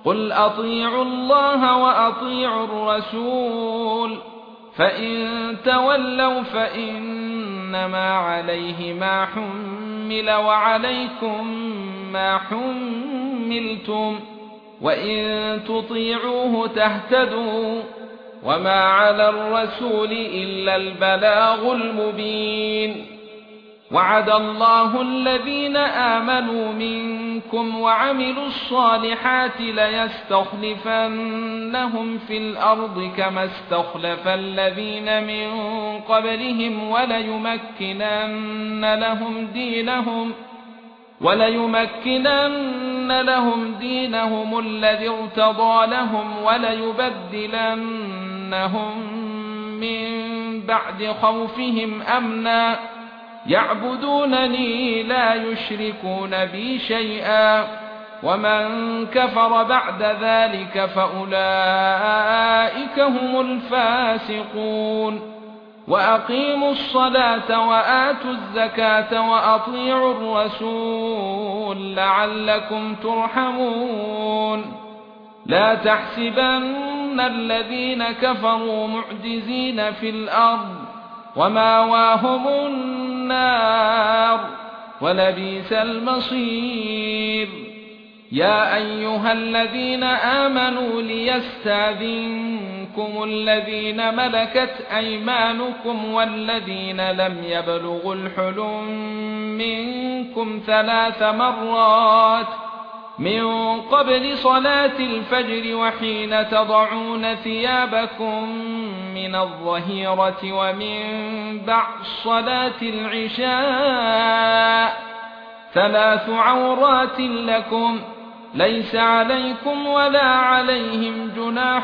قل اطيعوا الله واطيعوا الرسول فإن تولوا فإنما عليه ما حمل وعليكم ما حملتم وإن تطيعوه تهتدوا وما على الرسول إلا البلاغ المبين. وعد الله الذين آمنوا منكم وعملوا الصالحات ليستخلفنهم في الأرض كما استخلف الذين من قبلهم وليمكنن لهم دينهم الذي ارتضى لهم وليبدلنهم من بعد خوفهم أمنا يعبدونني لا يشركون بي شيئا ومن كفر بعد ذلك فأولئك هم الفاسقون. وأقيموا الصلاة وآتوا الزكاة وأطيعوا الرسول لعلكم ترحمون. لا تحسبن الذين كفروا معجزين في الأرض ومأواهم النار ولبئس المصير. يا ايها الذين امنوا ليستاذنكم الذين ملكت ايمانكم والذين لم يبلغوا الحلم منكم 3 مرات من قبل صلاة الفجر وحين تضعون ثيابكم من الظهيرة ومن بعد صلاة العشاء 3 عورات لكم ليس عليكم ولا عليهم جناح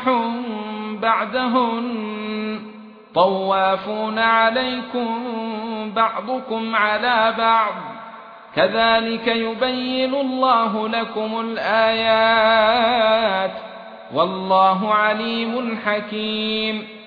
بعدهن طوافون عليكم بعضكم على بعض كذلك يبين الله لكم الآيات والله عليم حكيم.